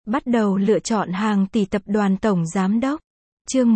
Bắt đầu lựa chọn hàng tỷ tập đoàn tổng giám đốc. Chương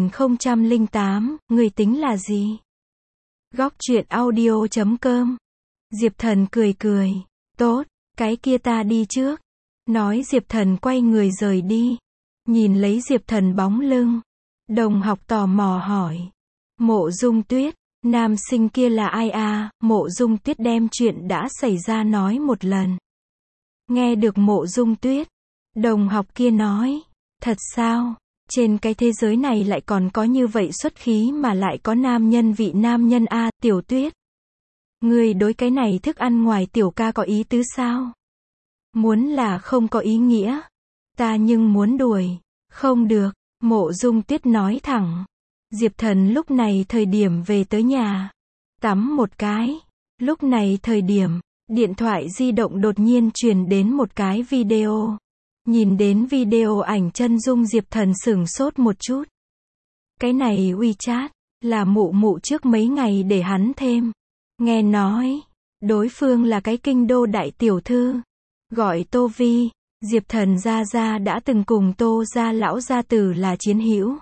1008, người tính là gì? Góc truyện audio.com. Diệp Thần cười cười. Tốt, cái kia ta đi trước. Nói Diệp Thần quay người rời đi. Nhìn lấy Diệp Thần bóng lưng. Đồng học tò mò hỏi. Mộ Dung Tuyết, nam sinh kia là ai à? Mộ Dung Tuyết đem chuyện đã xảy ra nói một lần. Nghe được Mộ Dung Tuyết, đồng học kia nói. Thật sao? Trên cái thế giới này lại còn có như vậy xuất khí mà lại có nam nhân vị nam nhân a, Tiểu Tuyết. Người đối cái này thức ăn ngoài tiểu ca có ý tứ sao? Muốn là không có ý nghĩa. Ta nhưng muốn đuổi. Không được, Mộ Dung Tuyết nói thẳng. Diệp Thần lúc này thời điểm về tới nhà. Tắm một cái. Lúc này thời điểm, điện thoại di động đột nhiên truyền đến một cái video. Nhìn đến video ảnh chân dung Diệp Thần sửng sốt một chút. Cái này WeChat, là mụ mụ trước mấy ngày để hắn thêm. Nghe nói, đối phương là cái kinh đô đại tiểu thư. Gọi Tô Vi, Diệp Thần gia gia đã từng cùng Tô gia lão gia tử là chiến hữu.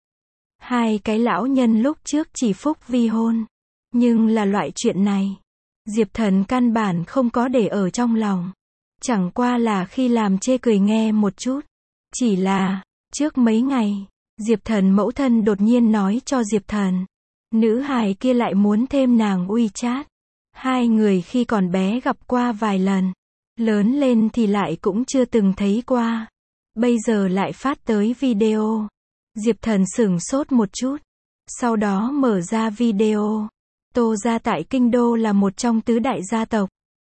Hai cái lão nhân lúc trước chỉ phúc vi hôn. Nhưng là loại chuyện này, Diệp Thần căn bản không có để ở trong lòng. Chẳng qua là khi làm chê cười nghe một chút. Chỉ là, trước mấy ngày, Diệp Thần mẫu thân đột nhiên nói cho Diệp Thần. Nữ hài kia lại muốn thêm nàng WeChat. Hai người khi còn bé gặp qua vài lần. Lớn lên thì lại cũng chưa từng thấy qua. Bây giờ lại phát tới video. Diệp Thần sửng sốt một chút. Sau đó mở ra video. Tô gia tại kinh đô là một trong tứ đại gia tộc.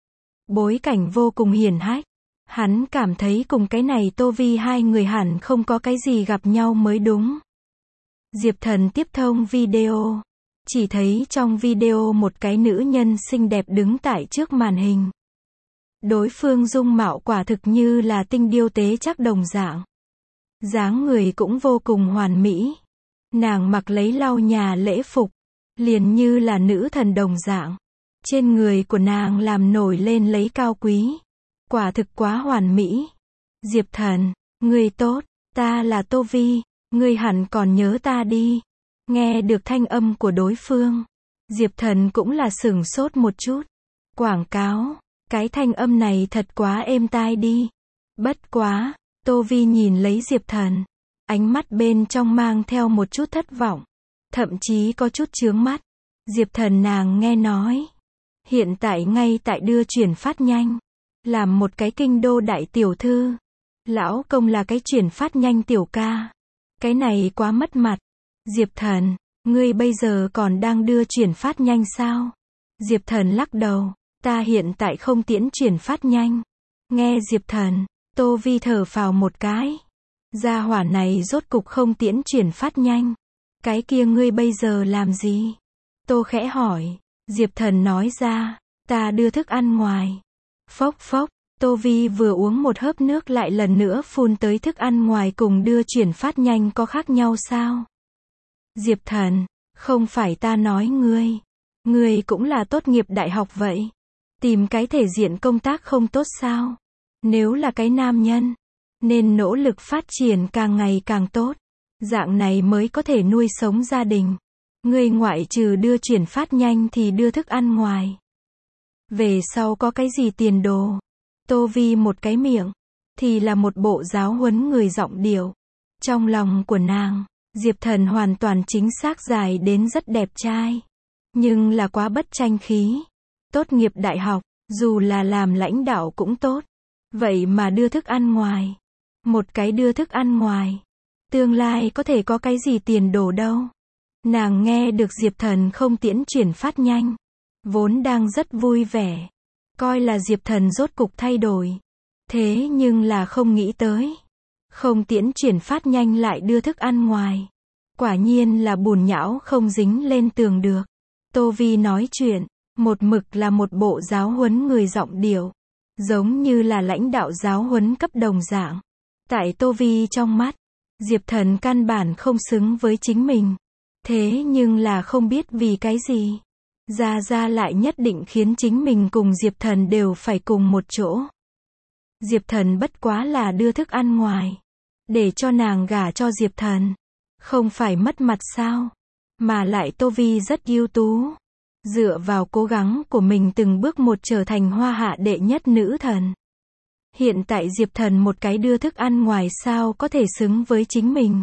Bối cảnh vô cùng hiển hách. Hắn cảm thấy cùng cái này Tô Vi hai người hẳn không có cái gì gặp nhau mới đúng. Diệp Thần tiếp thông video. Chỉ thấy trong video một cái nữ nhân xinh đẹp đứng tại trước màn hình. Đối phương dung mạo quả thực như là tinh điêu tế chắc đồng dạng. Dáng người cũng vô cùng hoàn mỹ. Nàng mặc lấy lau nhà lễ phục. Liền như là nữ thần đồng dạng. Trên người của nàng làm nổi lên lấy cao quý. Quả thực quá hoàn mỹ. Diệp Thần, ngươi tốt, ta là Tô Vi, ngươi hẳn còn nhớ ta đi. Nghe được thanh âm của đối phương. Diệp Thần cũng là sửng sốt một chút. Quảng cáo, cái thanh âm này thật quá êm tai đi. Bất quá, Tô Vi nhìn lấy Diệp Thần. Ánh mắt bên trong mang theo một chút thất vọng. Thậm chí có chút chướng mắt. Diệp Thần nàng nghe nói. Hiện tại ngay tại đưa chuyển phát nhanh. Làm một cái kinh đô đại tiểu thư. Lão công là cái chuyển phát nhanh tiểu ca. Cái này quá mất mặt. Diệp Thần, ngươi bây giờ còn đang đưa chuyển phát nhanh sao? Diệp Thần lắc đầu. Ta hiện tại không tiễn chuyển phát nhanh. Nghe Diệp Thần, Tô Vi thở phào một cái. Gia hỏa này rốt cục không tiễn chuyển phát nhanh. Cái kia ngươi bây giờ làm gì? Tô khẽ hỏi. Diệp Thần nói ra. Ta đưa thức ăn ngoài. Phốc phốc. Tô Vi vừa uống một hớp nước lại lần nữa phun tới thức ăn ngoài cùng đưa chuyển phát nhanh có khác nhau sao? Diệp Thần, không phải ta nói ngươi. Ngươi cũng là tốt nghiệp đại học vậy. Tìm cái thể diện công tác không tốt sao? Nếu là cái nam nhân, nên nỗ lực phát triển càng ngày càng tốt. Dạng này mới có thể nuôi sống gia đình. Ngươi ngoại trừ đưa chuyển phát nhanh thì đưa thức ăn ngoài. Về sau có cái gì tiền đồ? Tô Vi một cái miệng, thì là một bộ giáo huấn người giọng điệu. Trong lòng của nàng, Diệp Thần hoàn toàn chính xác dài đến rất đẹp trai. Nhưng là quá bất tranh khí. Tốt nghiệp đại học, dù là làm lãnh đạo cũng tốt. Vậy mà đưa thức ăn ngoài. Một cái đưa thức ăn ngoài. Tương lai có thể có cái gì tiền đồ đâu. Nàng nghe được Diệp Thần không tiễn chuyển phát nhanh. Vốn đang rất vui vẻ. Coi là Diệp Thần rốt cục thay đổi. Thế nhưng là không nghĩ tới. Không tiễn chuyển phát nhanh lại đưa thức ăn ngoài. Quả nhiên là bùn nhão không dính lên tường được. Tô Vi nói chuyện. Một mực là một bộ giáo huấn người giọng điệu. Giống như là lãnh đạo giáo huấn cấp đồng dạng. Tại Tô Vi trong mắt. Diệp Thần căn bản không xứng với chính mình. Thế nhưng là không biết vì cái gì. Gia Gia lại nhất định khiến chính mình cùng Diệp Thần đều phải cùng một chỗ. Diệp Thần bất quá là đưa thức ăn ngoài. Để cho nàng gả cho Diệp Thần. Không phải mất mặt sao? Mà lại Tô Vi rất ưu tú. Dựa vào cố gắng của mình từng bước một trở thành hoa hạ đệ nhất nữ thần. Hiện tại Diệp Thần một cái đưa thức ăn ngoài sao có thể xứng với chính mình.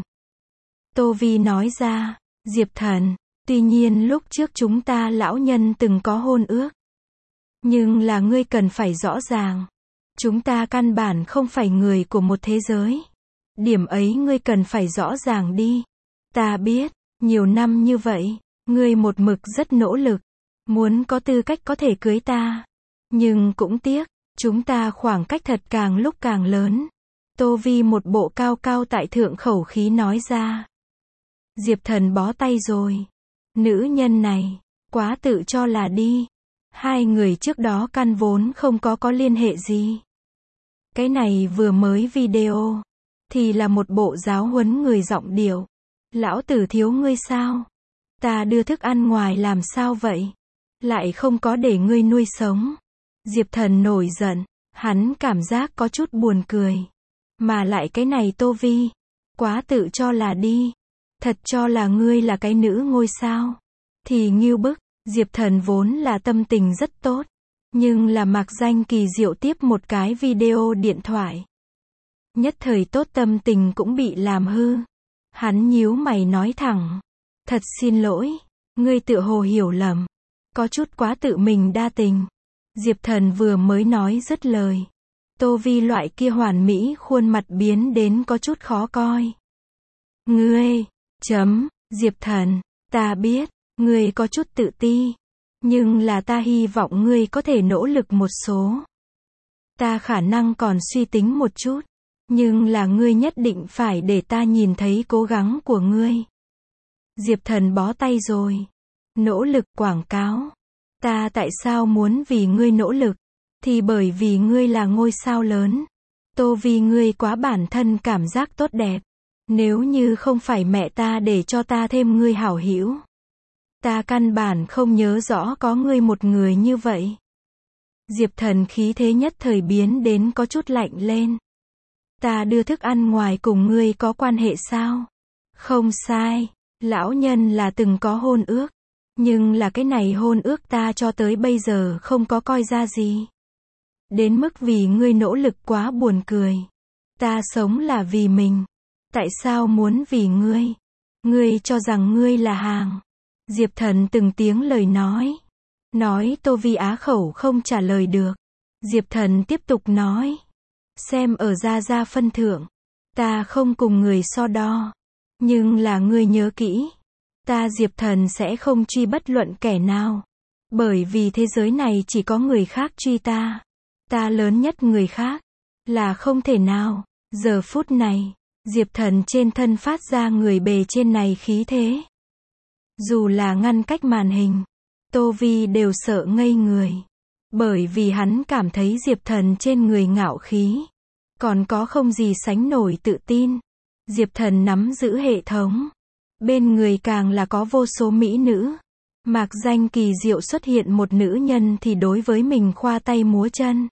Tô Vi nói ra, Diệp Thần, tuy nhiên lúc trước chúng ta lão nhân từng có hôn ước. Nhưng là ngươi cần phải rõ ràng. Chúng ta căn bản không phải người của một thế giới. Điểm ấy ngươi cần phải rõ ràng đi. Ta biết, nhiều năm như vậy, ngươi một mực rất nỗ lực. Muốn có tư cách có thể cưới ta. Nhưng cũng tiếc, chúng ta khoảng cách thật càng lúc càng lớn. Tô Vi một bộ cao cao tại thượng khẩu khí nói ra. Diệp Thần bó tay rồi. Nữ nhân này, quá tự cho là đi. Hai người trước đó căn vốn không có liên hệ gì. Cái này vừa mới video, thì là một bộ giáo huấn người giọng điệu. Lão tử thiếu ngươi sao? Ta đưa thức ăn ngoài làm sao vậy? Lại không có để ngươi nuôi sống. Diệp Thần nổi giận, hắn cảm giác có chút buồn cười. Mà lại cái này Tô Vi, quá tự cho là đi. Thật cho là ngươi là cái nữ ngôi sao. Thì ngưu bức, Diệp Thần vốn là tâm tình rất tốt. Nhưng là mạc danh kỳ diệu tiếp một cái video điện thoại. Nhất thời tốt tâm tình cũng bị làm hư. Hắn nhíu mày nói thẳng. Thật xin lỗi, ngươi tựa hồ hiểu lầm. Có chút quá tự mình đa tình. Diệp Thần vừa mới nói dứt lời. Tô Vi loại kia hoàn mỹ khuôn mặt biến đến có chút khó coi. Ngươi, Diệp Thần, ta biết, ngươi có chút tự ti. Nhưng là ta hy vọng ngươi có thể nỗ lực một số. Ta khả năng còn suy tính một chút. Nhưng là ngươi nhất định phải để ta nhìn thấy cố gắng của ngươi. Diệp Thần bó tay rồi. Nỗ lực quảng cáo. Ta tại sao muốn vì ngươi nỗ lực? Thì bởi vì ngươi là ngôi sao lớn. Tô Vi ngươi quá bản thân cảm giác tốt đẹp. Nếu như không phải mẹ ta để cho ta thêm ngươi hảo hữu. Ta căn bản không nhớ rõ có ngươi một người như vậy. Diệp Thần khí thế nhất thời biến đến có chút lạnh lên. Ta đưa thức ăn ngoài cùng ngươi có quan hệ sao? Không sai, lão nhân là từng có hôn ước. Nhưng là cái này hôn ước ta cho tới bây giờ không có coi ra gì. Đến mức vì ngươi nỗ lực quá buồn cười. Ta sống là vì mình. Tại sao muốn vì ngươi? Ngươi cho rằng ngươi là hàng. Diệp Thần từng tiếng lời nói. Nói Tô Vi á khẩu không trả lời được. Diệp Thần tiếp tục nói. Xem ở Gia phân thượng. Ta không cùng người so đo. Nhưng là ngươi nhớ kỹ. Ta Diệp Thần sẽ không truy bất luận kẻ nào. Bởi vì thế giới này chỉ có người khác truy ta. Ta lớn nhất người khác. Là không thể nào. Giờ phút này, Diệp Thần trên thân phát ra người bề trên này khí thế. Dù là ngăn cách màn hình, Tô Vi đều sợ ngây người. Bởi vì hắn cảm thấy Diệp Thần trên người ngạo khí. Còn có không gì sánh nổi tự tin. Diệp Thần nắm giữ hệ thống. Bên người càng là có vô số mỹ nữ. Mạc danh kỳ diệu xuất hiện một nữ nhân thì đối với mình khoa tay múa chân.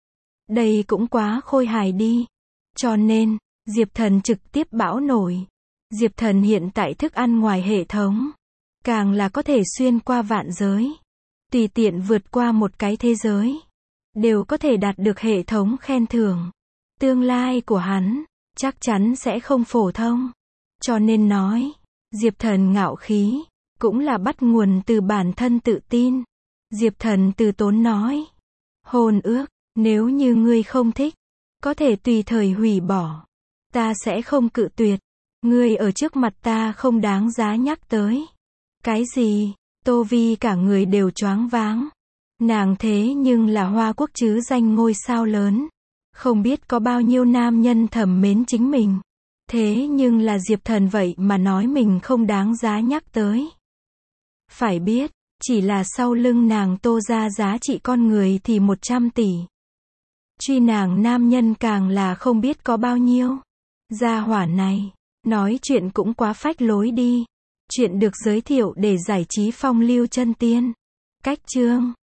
Đây cũng quá khôi hài đi. Cho nên, Diệp Thần trực tiếp bão nổi. Diệp Thần hiện tại thức ăn ngoài hệ thống. Càng là có thể xuyên qua vạn giới. Tùy tiện vượt qua một cái thế giới. Đều có thể đạt được hệ thống khen thưởng. Tương lai của hắn, chắc chắn sẽ không phổ thông. Cho nên nói, Diệp Thần ngạo khí, cũng là bắt nguồn từ bản thân tự tin. Diệp Thần từ tốn nói. Hôn ước, nếu như ngươi không thích, có thể tùy thời hủy bỏ. Ta sẽ không cự tuyệt. Ngươi ở trước mặt ta không đáng giá nhắc tới. Cái gì? Tô Vi cả người đều choáng váng. Nàng thế nhưng là Hoa Quốc chứ danh ngôi sao lớn. Không biết có bao nhiêu nam nhân thầm mến chính mình. Thế nhưng là Diệp Thần vậy mà nói mình không đáng giá nhắc tới. Phải biết, chỉ là sau lưng nàng Tô ra giá trị con người thì 100 tỷ. Truy nàng nam nhân càng là không biết có bao nhiêu. Gia hỏa này, nói chuyện cũng quá phách lối đi. Chuyện được giới thiệu để giải trí phong lưu chân tiên. Cách chương